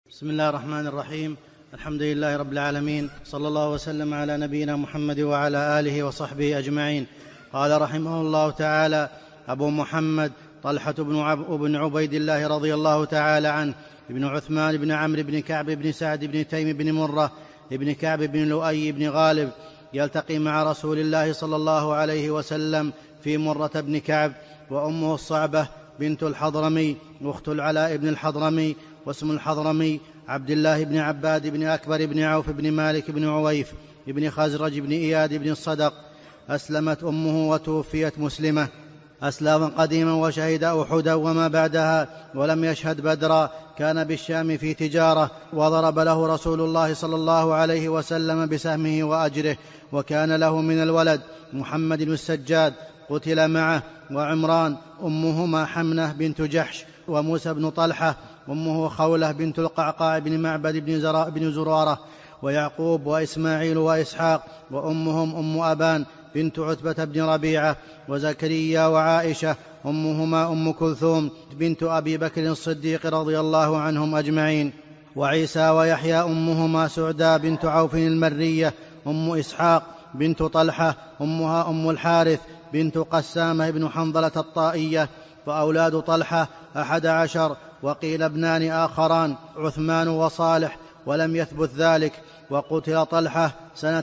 بسم الله الرحمن الرحيم. الحمد لله رب العالمين، صلى الله وسلم على نبينا محمد وعلى آله وصحبه أجمعين. قال رحمه الله تعالى: أبو محمد طلحة بن عبيد الله رضي الله تعالى عنه، ابن عثمان بن عمرو بن كعب بن سعد بن تيم بن مرة بن كعب بن لؤي بن غالب، يلتقي مع رسول الله صلى الله عليه وسلم في مرة بن كعب، وأمه الصعبة بنت الحضرمي أخت العلاء بن الحضرمي، واسم الحضرمي عبد الله بن عباد بن أكبر بن عوف بن مالك بن عويف بن خزرج بن إياد بن الصدق. أسلمت أمه وتوفيت مسلمة. أسلم قديما وشهد أحدا وما بعدها، ولم يشهد بدرا. كان بالشام في تجارة، وضرب له رسول الله صلى الله عليه وسلم بسهمه وأجره. وكان له من الولد محمد السجاد قتل معه، وعمران أمهما حمنة بنت جحش، وموسى بن طلحة أمه خولة بنت القعقاع بن معبد بن زرارة، ويعقوب وإسماعيل وإسحاق، وأمهم أم أبان بنت عتبة بن ربيعة، وزكريا وعائشة أمهما أم كلثوم بنت أبي بكر الصديق رضي الله عنهم أجمعين، وعيسى ويحيى أمهما سعدا بنت عوف المرية، أم إسحاق بنت طلحة أمها أم الحارث بنت قسامة بن حنظلة الطائية. وأولاد طلحة 11، وقيل ابنان آخران عثمان وصالح، ولم يثبت ذلك. وقتل طلحة سنة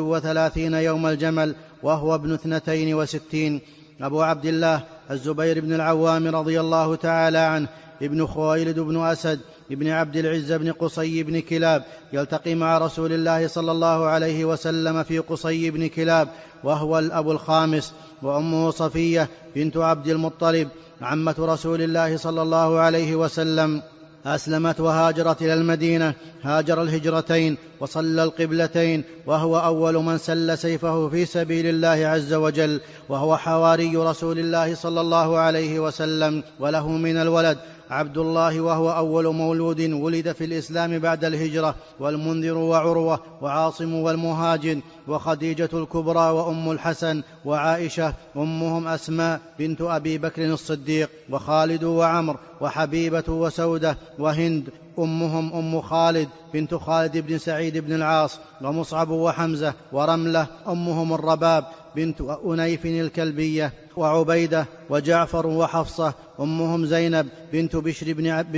36 يوم الجمل، وهو ابن 62. أبو عبد الله الزبير بن العوام رضي الله تعالى عنه، ابن خويلد بن أسد ابن عبد العز بن قصي بن كلاب، يلتقي مع رسول الله صلى الله عليه وسلم في قصي بن كلاب، وهو الأب الخامس. وأمه صفية بنت عبد المطلب عمة رسول الله صلى الله عليه وسلم، أسلمت وهاجرت إلى المدينة، هاجر الهجرتين وصلى القبلتين، وهو أول من سل سيفه في سبيل الله عز وجل، وهو حواري رسول الله صلى الله عليه وسلم. وله من الولد عبد الله، وهو أول مولود ولد في الإسلام بعد الهجرة، والمنذر وعروة وعاصم والمهاجن، وخديجة الكبرى وأم الحسن، وعائشة أمهم أسماء بنت أبي بكر الصديق، وخالد وعمر وحبيبة وسودة، وهند أمهم أم خالد بنت خالد بن سعيد بن العاص، ومصعب وحمزة، ورملة أمهم الرباب بنت أنيف الكلبية، وعبيدة وجعفر وحفصة أمهم زينب بنت بشر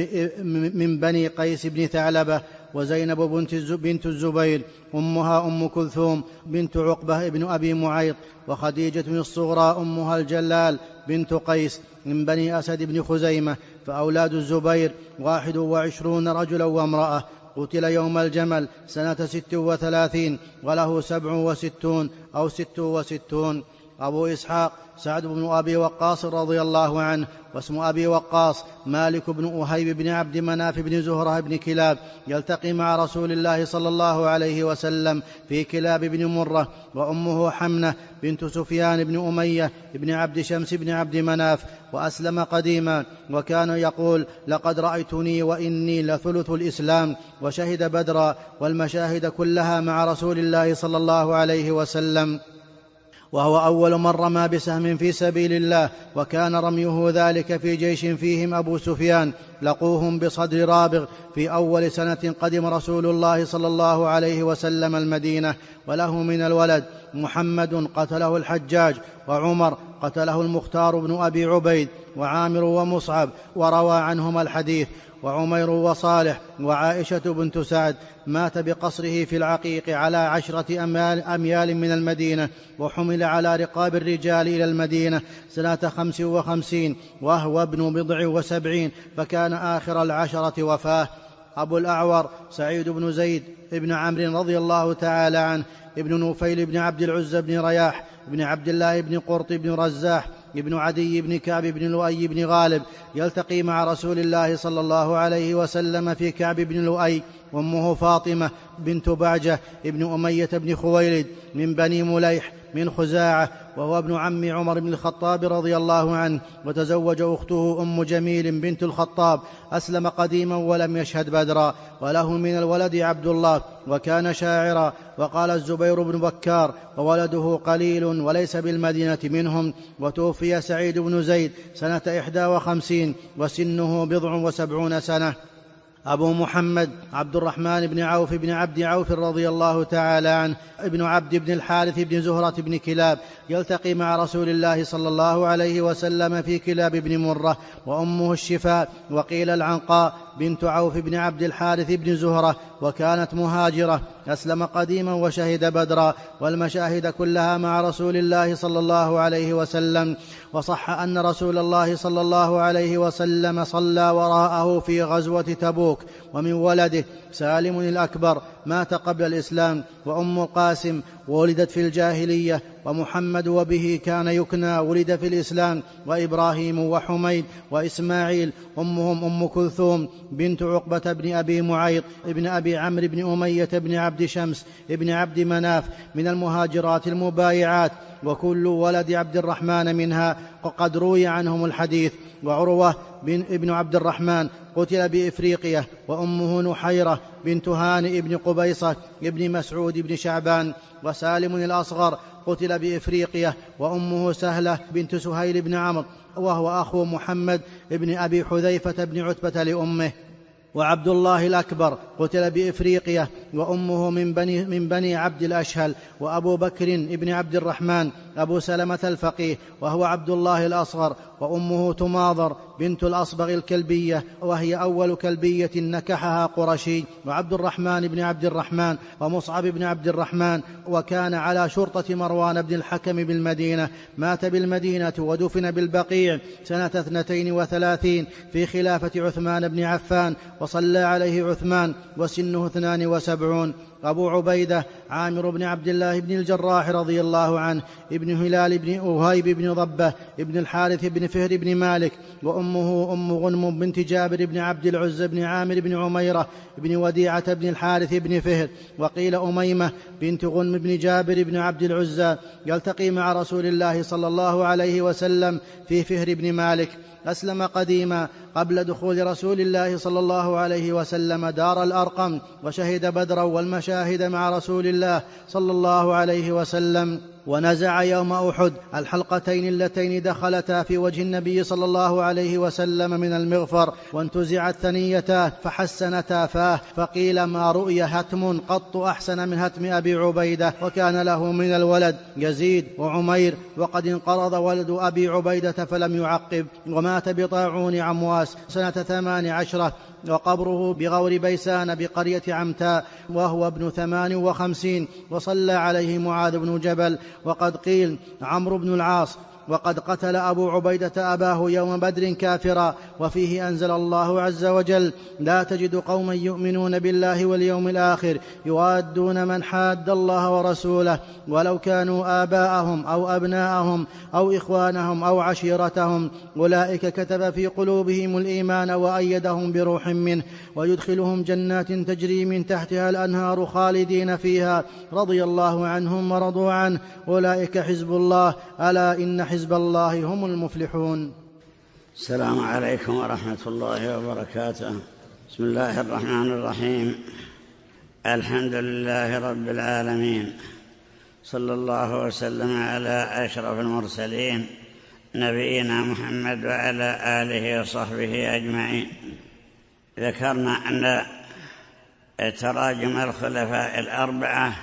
من بني قيس بن ثعلبة، وزينب بنت الزبير أمها أم كلثوم بنت عقبة بن أبي معيط، وخديجة الصغرى أمها الجلال بنت قيس من بني أسد بن خزيمة. فأولاد الزبير 21 رجلا وامرأة. قتل يوم الجمل سنة 36، وله 67 أو 66. أبو إسحاق سعد بن أبي وقاص رضي الله عنه، واسم أبي وقاص مالك بن أهيب بن عبد مناف بن زهرة بن كلاب، يلتقي مع رسول الله صلى الله عليه وسلم في كلاب بن مرة. وأمه حمنة بنت سفيان بن أمية بن عبد شمس بن عبد مناف، وأسلم قديما، وكان يقول: لقد رأيتني وإني لثلث الإسلام. وشهد بدرا والمشاهد كلها مع رسول الله صلى الله عليه وسلم، وهو أول من رمى بسهم في سبيل الله، وكان رميه ذلك في جيش فيهم أبو سفيان، لقوهم بصدر رابغ في أول سنة قدم رسول الله صلى الله عليه وسلم المدينة. وله من الولد محمد قتله الحجاج، وعمر قتله المختار بن أبي عبيد، وعامر ومصعب وروى عنهما الحديث، وعمير وصالح، وعائشة بنت سعد. مات بقصره في العقيق على 10 أميال من المدينة، وحمل على رقاب الرجال إلى المدينة سنة 55، وهو ابن 70، فكان آخر 10 وفاة. أبو الأعور سعيد بن زيد ابن عمرو رضي الله تعالى عنه، ابن نفيل بن عبد العزى بن رياح بن عبد الله بن قرط بن رزاح ابن عدي بن كعب بن لؤي بن غالب، يلتقي مع رسول الله صلى الله عليه وسلم في كعب بن لؤي. وامه فاطمة بنت بعجة ابن أمية بن خويلد من بني مليح من خزاعة، وهو ابن عم عمر بن الخطاب رضي الله عنه. وتزوج أخته أم جميل بنت الخطاب، أسلم قديما ولم يشهد بدرا. وله من الولد عبد الله، وكان شاعرا. وقال الزبير بن بكار: وولده قليل وليس بالمدينة منهم. وتوفي سعيد بن زيد سنة 51، وسنه 70 سنة. أبو محمد عبد الرحمن بن عوف بن عبد عوف رضي الله تعالى عنه ابن عبد بن الحارث بن زهرة بن كلاب، يلتقي مع رسول الله صلى الله عليه وسلم في كلاب بن مرة، وأمه الشفاء، وقيل العنقاء بنت عوف بن عبد الحارث بن زهرة، وكانت مهاجرة، أسلم قديما وشهد بدرا والمشاهد كلها مع رسول الله صلى الله عليه وسلم. وصح أن رسول الله صلى الله عليه وسلم صلى وراءه في غزوة تبوك. ومن ولده سالم الأكبر مات قبل الإسلام، وأم القاسم ولدت في الجاهلية، ومحمد وبه كان يكنى ولد في الإسلام، وإبراهيم وحميد وإسماعيل أمهم أم كلثوم بنت عقبة بن أبي معيط ابن أبي عمرو بن أمية بن عبد شمس ابن عبد مناف من المهاجرات المبايعات، وكل ولد عبد الرحمن منها، وقد روي عنهم الحديث. وعروة ابن عبد الرحمن قتل بإفريقية، وأمه نحيرة بنت هانئ بن قبيصة ابن مسعود بن شعبان. وسالم الأصغر قتل بإفريقية، وأمه سهلة بنت سهيل بن عمرو، وهو أخو محمد ابن أبي حذيفة بن عتبة لأمه. وعبد الله الأكبر قتل بإفريقية، وأمه من بني عبد الأشهل. وأبو بكر ابن عبد الرحمن أبو سلمة الفقيه، وهو عبد الله الأصغر، وأمه تماضر بنت الأصبغ الكلبية، وهي أول كلبية نكحها قرشي. وعبد الرحمن بن عبد الرحمن ومصعب بن عبد الرحمن، وكان على شرطة مروان بن الحكم بالمدينة، مات بالمدينة ودفن بالبقيع سنة 32 في خلافة عثمان بن عفان، وصلى عليه عثمان وسنه 72. أبو عبيدة عامر بن عبد الله بن الجراح رضي الله عنه ابن هلال بن أهيب بن ضبة ابن الحارث بن فهر بن مالك، وأمه أم غنم بنت جابر بن عبد العزى بن عامر بن عميرة بن وديعة بن الحارث بن فهر. وقيل أميمة بنت غنم بن جابر بن عبد العزى، يلتقي مع رسول الله صلى الله عليه وسلم في فهر بن مالك، أسلم قديما قبل دخول رسول الله صلى الله عليه وسلم دار الأرقم، وشهد بدرا والمشاهد مع رسول الله صلى الله عليه وسلم. ونزع يوم أحد الحلقتين اللتين دخلتا في وجه النبي صلى الله عليه وسلم من المغفر، وانتزعت ثنيتاه فحسنتا فاه، فقيل ما رؤي هتم قط أحسن من هتم أبي عبيدة. وكان له من الولد يزيد وعمير، وقد انقرض ولد أبي عبيدة فلم يعقب، ومات بطاعون عمواس سنة 18، وقبره بغور بيسان بقرية عمتاء، وهو ابن 58. وصلى عليه معاذ بن جبل، وقد قيل عمرو بن العاص. وقد قتل أبو عبيدة أباه يوم بدر كافرا. وفيه أنزل الله عز وجل: لا تجد قوما يؤمنون بالله واليوم الآخر يوادون من حاد الله ورسوله ولو كانوا آباءهم أو أبناءهم أو إخوانهم أو عشيرتهم، أولئك كتب في قلوبهم الإيمان وأيدهم بروح منه، ويدخلهم جنات تجري من تحتها الأنهار خالدين فيها، رضي الله عنهم ورضوا عنه، أولئك حزب الله، ألا إن حزب الله هم المفلحون. السلام عليكم ورحمة الله وبركاته. بسم الله الرحمن الرحيم. الحمد لله رب العالمين، صلى الله وسلم على أشرف المرسلين نبينا محمد وعلى آله وصحبه أجمعين. ذكرنا أن تراجم الخلفاء الأربعة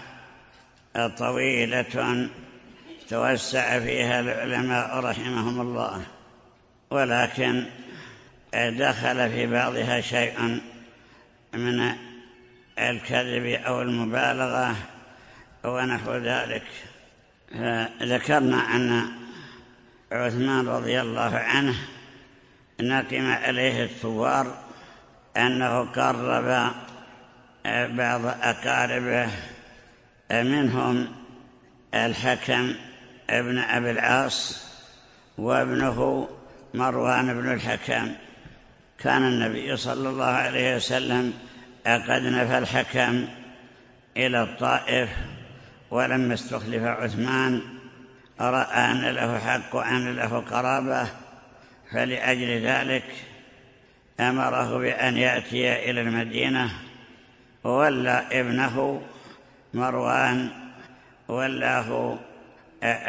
طويلة توسع فيها العلماء رحمهم الله، ولكن دخل في بعضها شيء من الكذب أو المبالغة ونحو ذلك. ذكرنا أن عثمان رضي الله عنه نقم عليه الثوار أنه قرب بعض أقاربه، منهم الحكم ابن أبي العاص وابنه مروان بن الحكم. كان النبي صلى الله عليه وسلم قد نفى الحكم إلى الطائف، ولما استخلف عثمان رأى أن له حق وأن له قرابة، فلأجل ذلك أمره بأن يأتي إلى المدينة، وولى ابنه مروان ولاه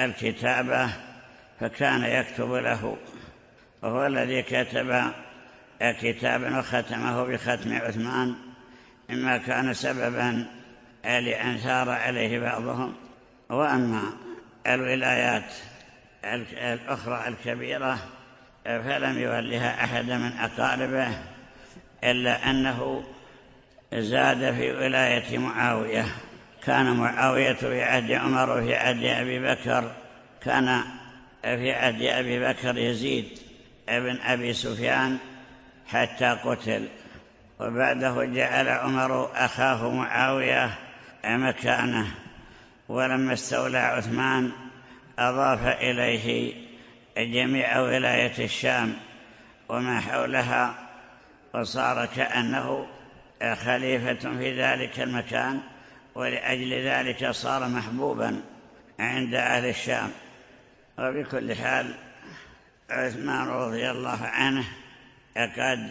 الكتابة، فكان يكتب له، وهو الذي كتب كتابا وختمه بختم عثمان، مما كان سببا لأن ثار عليه بعضهم. وأما الولايات الأخرى الكبيرة فلم يولها أحد من أقاربه، إلا أنه زاد في ولاية معاوية. كان معاوية في عهد عمر وفي عهد أبي بكر، كان في عهد أبي بكر يزيد ابن أبي سفيان حتى قتل، وبعده جعل عمر أخاه معاوية مكانه. ولما استولى عثمان أضاف إليه جميع ولاية الشام وما حولها، وصار كأنه خليفة في ذلك المكان، ولأجل ذلك صار محبوبا عند أهل الشام. وبكل حال عثمان رضي الله عنه قد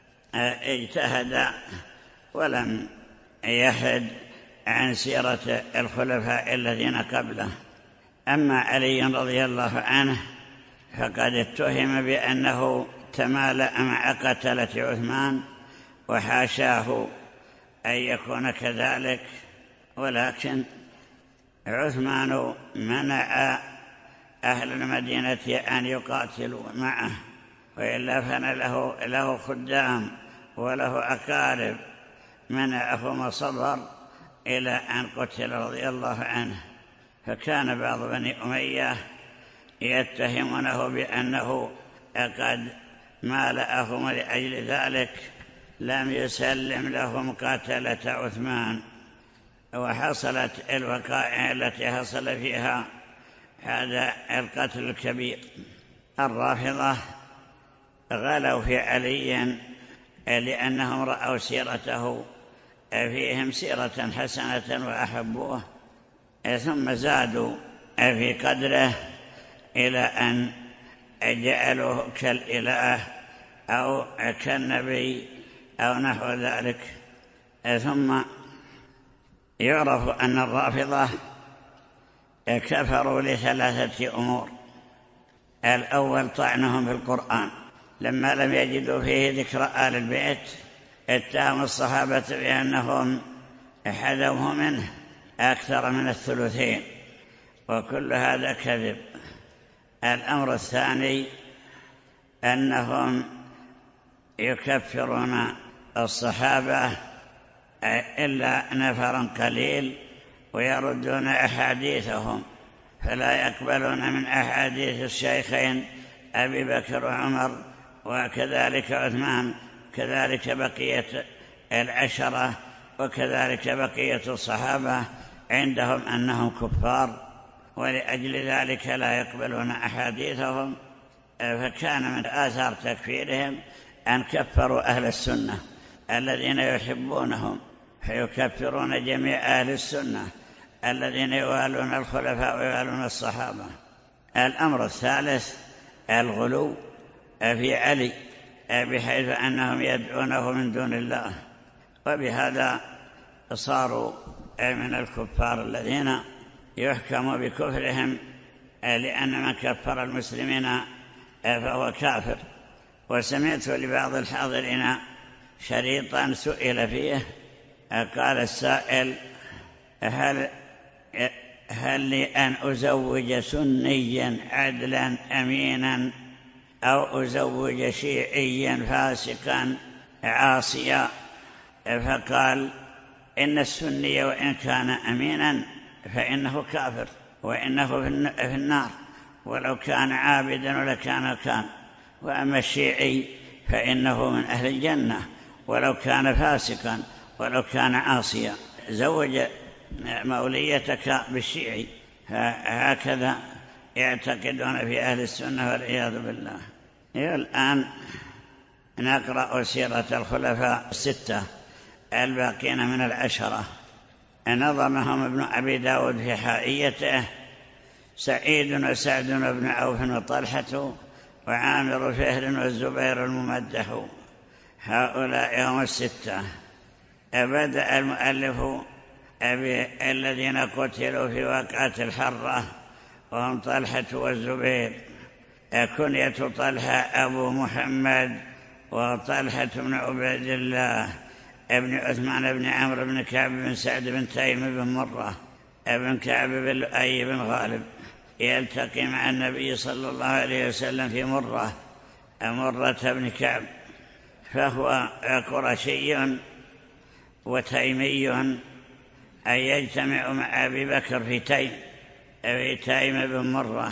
اجتهد ولم يحد عن سيرة الخلفاء الذين قبله. أما علي رضي الله عنه فقد اتهم بأنه تمالأ مع قتلة عثمان، وحاشاه أن يكون كذلك، ولكن عثمان منع أهل المدينة أن يقاتلوا معه، وإلا فان له خدام وله أقارب، منعهم وصبر إلى أن قتل رضي الله عنه. فكان بعض بني أمية يتهمونه بأنه قد مالأهم، لأجل ذلك لم يسلم لهم قاتلة عثمان. وحصلت الوقائع التي حصل فيها هذا القتل الكبير. الرافضة غلوا في علي لأنهم رأوا سيرته فيهم سيرة حسنة وأحبوه، ثم زادوا في قدره إلى أن جعلوه كالإله أو كالنبي أو نحو ذلك. ثم يعرف أن الرافضة كفروا لثلاثة أمور. الأول طعنهم في القرآن، لما لم يجدوا فيه ذكر آل البيت اتهموا الصحابة بأنهم حذوه منه أكثر من الثلثين، وكل هذا كذب. الأمر الثاني أنهم يكفرون الصحابة إلا نفرا قليل، ويردون أحاديثهم، فلا يقبلون من أحاديث الشيخين أبي بكر وعمر وكذلك عثمان، كذلك بقية العشرة، وكذلك بقية الصحابة، عندهم أنهم كفار، ولأجل ذلك لا يقبلون أحاديثهم. فكان من آثار تكفيرهم أن كفروا أهل السنة الذين يحبونهم، فيكفرون جميع أهل السنة الذين يوالون الخلفاء ويوالون الصحابة. الأمر الثالث الغلو في علي، بحيث أنهم يدعونه من دون الله، وبهذا صاروا من الكفار الذين يحكم بكفرهم، لأن من كفر المسلمين فهو كافر. وسمعت لبعض الحاضرين شريطا سئل فيه، قال السائل: هل لي أن أزوج سنيا عدلا أمينا أو أزوج شيعيا فاسقا عاصيا؟ فقال: إن السني وإن كان أمينا فإنه كافر، وإنه في النار، ولو كان عابدا ولكان كان. وأما الشيعي فإنه من أهل الجنة، ولو كان فاسقا ولو كان عاصيا. زوج موليتك بالشيعي. هكذا يعتقدون في أهل السنة والعياذ بالله. الآن نقرأ سيرة الخلفاء الستة الباقين من العشرة. نظمهم ابن أبي داود في حائيته: سعيد وسعد بن عوف وطلحة وعامر فهر والزبير الممدح، هؤلاء هم الستة. بدأ المؤلف الذين قتلوا في وقعة الحرة، وهم طلحة والزبير. كنية طلحة أبو محمد وطلحة بن عبيد الله ابن عثمان بن عمرو بن كعب بن سعد بن تيم بن مرة ابن كعب بن لؤي بن غالب يلتقي مع النبي صلى الله عليه وسلم في مرة بن كعب، فهو قرشي وتيمي، أي يجتمع مع أبي بكر في تيم بن مرة.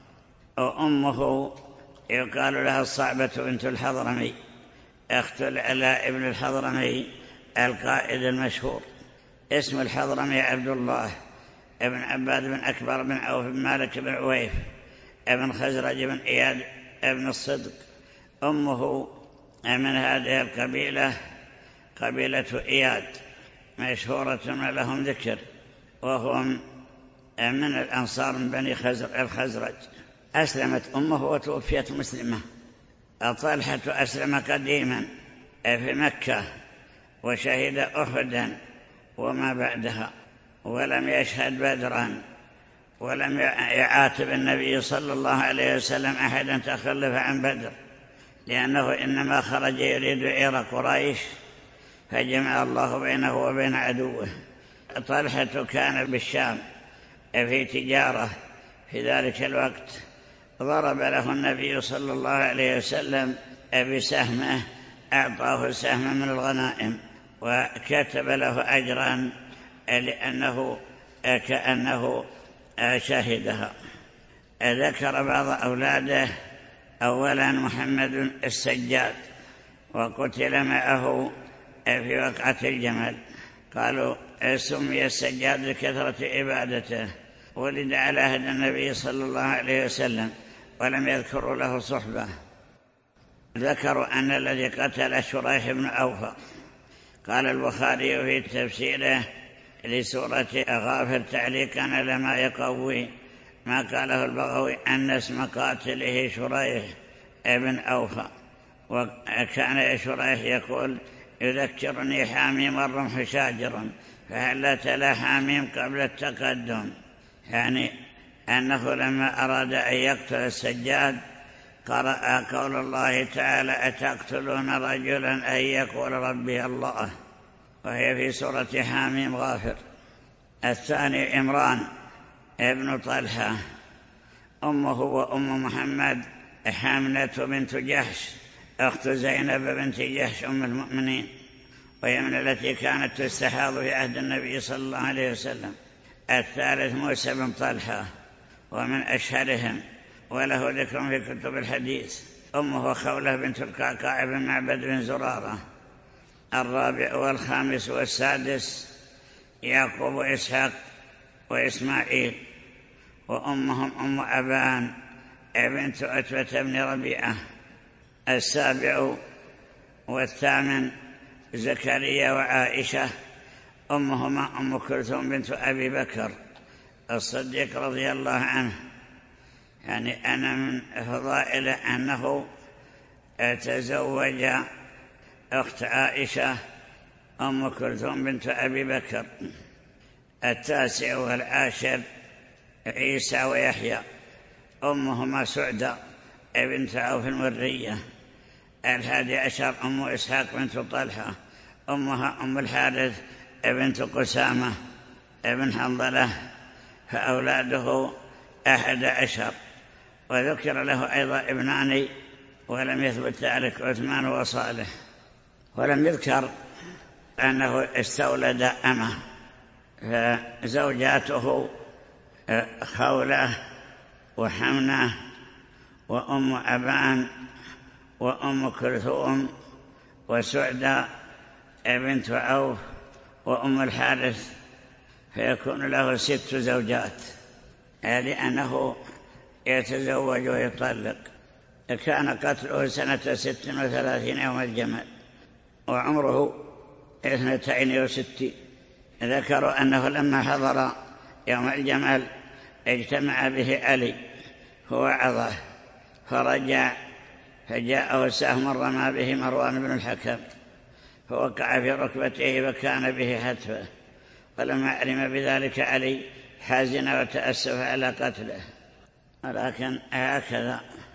وأمه يقال لها الصعبة بنت الحضرمي، أخت العلاء بن الحضرمي القائد المشهور. اسم الحضرمي عبد الله ابن عباد بن أكبر بن عوف بن مالك بن عويف ابن خزرج بن إياد ابن الصدق. أمه من هذه القبيلة، قبيلة إياد، مشهورة لهم ذكر، وهم من الأنصار من بني الخزرج. أسلمت أمه وتوفيت مسلمة. طلحة أسلم قديما في مكة وشهد أحدا وما بعدها، ولم يشهد بدرا، ولم يعاتب النبي صلى الله عليه وسلم أحدا تخلف عن بدر، لأنه إنما خرج يريد عير قريش فجمع الله بينه وبين عدوه. طلحة كان بالشام في تجارة في ذلك الوقت، ضرب له النبي صلى الله عليه وسلم بسهمه، أعطاه سهما من الغنائم وكتب له أجرا لأنه كأنه شهدها. ذكر بعض أولاده، أولا محمد السجاد، وقتل معه في وقعة الجمل. قالوا سمي السجاد لكثرة عبادته، ولد على عهد النبي صلى الله عليه وسلم ولم يذكروا له صحبة. ذكروا أن الذي قتل شريح بن أوفى. قال البخاري في تفسيره لسورة غافر تعليقا على ما يقوي ما قاله البغوي أن اسم قاتله شريح بن أوفى، وكان شريح يقول يذكرني حاميم الرمح شاجر فهل تلا حاميم قبل التقدم، يعني أنه لما أراد أن يقتل السجاد قرأ قول الله تعالى أتقتلون رجلا أن يقول ربي الله، وهي في سورة حاميم غافر. الثاني عمران ابن طلحة، أمه وأم محمد حملة بنت جحش أخت زينب بنت جحش أم المؤمنين، وهي من التي كانت تستحاض في عهد النبي صلى الله عليه وسلم. الثالث موسى بن طلحة، ومن أشهرهم وله ذكر في كتب الحديث. أمه خولة بنت القعقاع بن معبد بن زرارة. الرابع والخامس والسادس يعقوب وإسحاق وإسماعيل، وأمهم أم أبان بنت عتبة بن ربيعة. السابع والثامن زكريا وعائشة، أمهما أم كلثوم بنت أبي بكر الصديق رضي الله عنه. يعني أنا من فضائل أنه تزوج أخت عائشة أم كلثوم بنت أبي بكر. التاسع والعاشر عيسى ويحيى، أمهما سعدة بنت عوف المرية. الحادي عشر أم إسحاق بنت طلحة، أمها أم الحارث بنت قسامة بن حنظلة، فأولاده 11. وذكر له أيضا ابنان ولم يثبت ذلك، عثمان وصالح. ولم يذكر أنه استولد أمه، فزوجاته خولة وحمنة وأم أبان وأم كلثوم وسعدة بنت عوف وأم الحارث، فيكون له 6 زوجات، لأنه يتزوج ويطلق. كان قتله سنة 36 يوم الجمل، وعمره 62. ذكروا أنه لما حضر يوم الجمل اجتمع به علي فوعظه، فرجع فجاءه سهم رمى به مروان بن الحكم فوقع في ركبته فكان به حتفه. ولما علم بذلك علي حزن وتأسف على قتله، ولكن هكذا